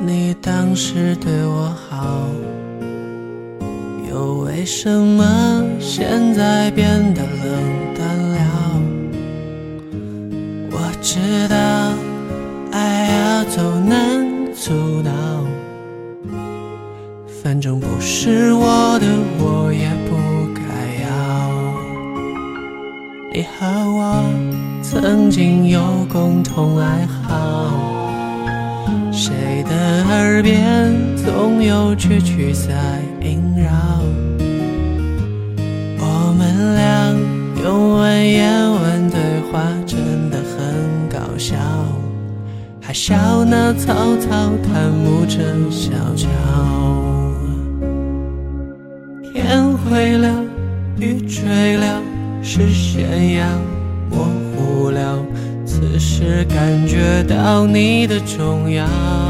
你当时对我好，又为什么现在变得冷淡了？我知道爱要走难阻挠，反正不是我的我也不该要。你和我曾经有共同爱好，谁的耳边总有句句在萦绕，我们俩用文言文对话真的很搞笑，还笑那草草檀木正小桥。天灰了，雨坠了，视线要模糊了，此时感觉到你的重要。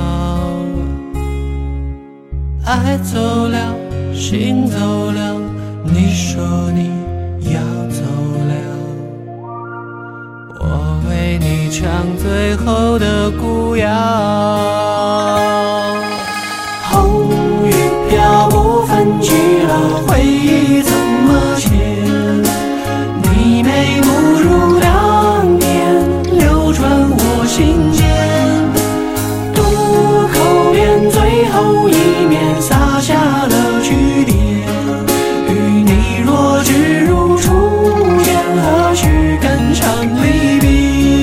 爱走了，心走了，你说你要走了，我为你唱最后的古谣。 红雨飘不分居了，回忆怎么写？你眉目如当年，流转我心间。渡口边最后一面，撒下了句点。与你若只如初见，何须肝肠离别？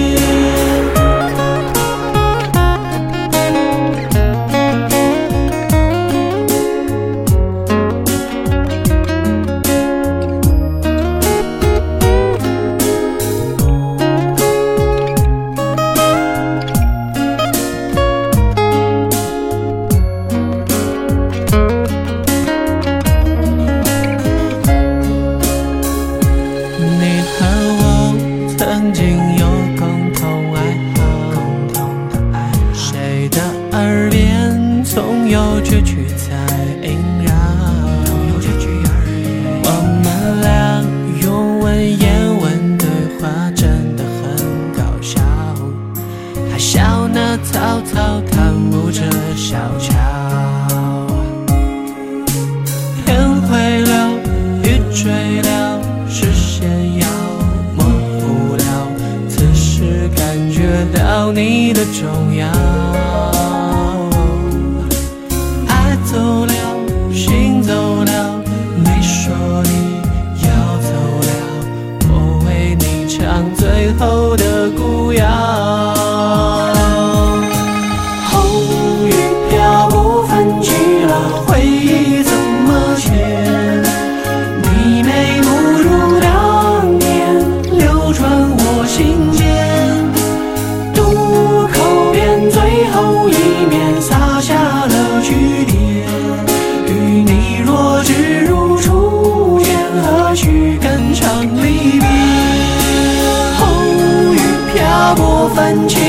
曾经有共同爱好，谁的耳边总有句句在萦绕，我们俩用文言文对话真的很搞笑，还笑那草草檀木这小桥。天灰了，雨坠了，视线要感觉到你的重要。爱走了，心走了，你说你要走了，我为你唱最后的古谣。 红雨飘不分居了，回忆怎么写？你眉目如当年，流转我心间。最后一面，撒下了句点。与你若只如初见，何须肝肠离别？红雨漂泊分歧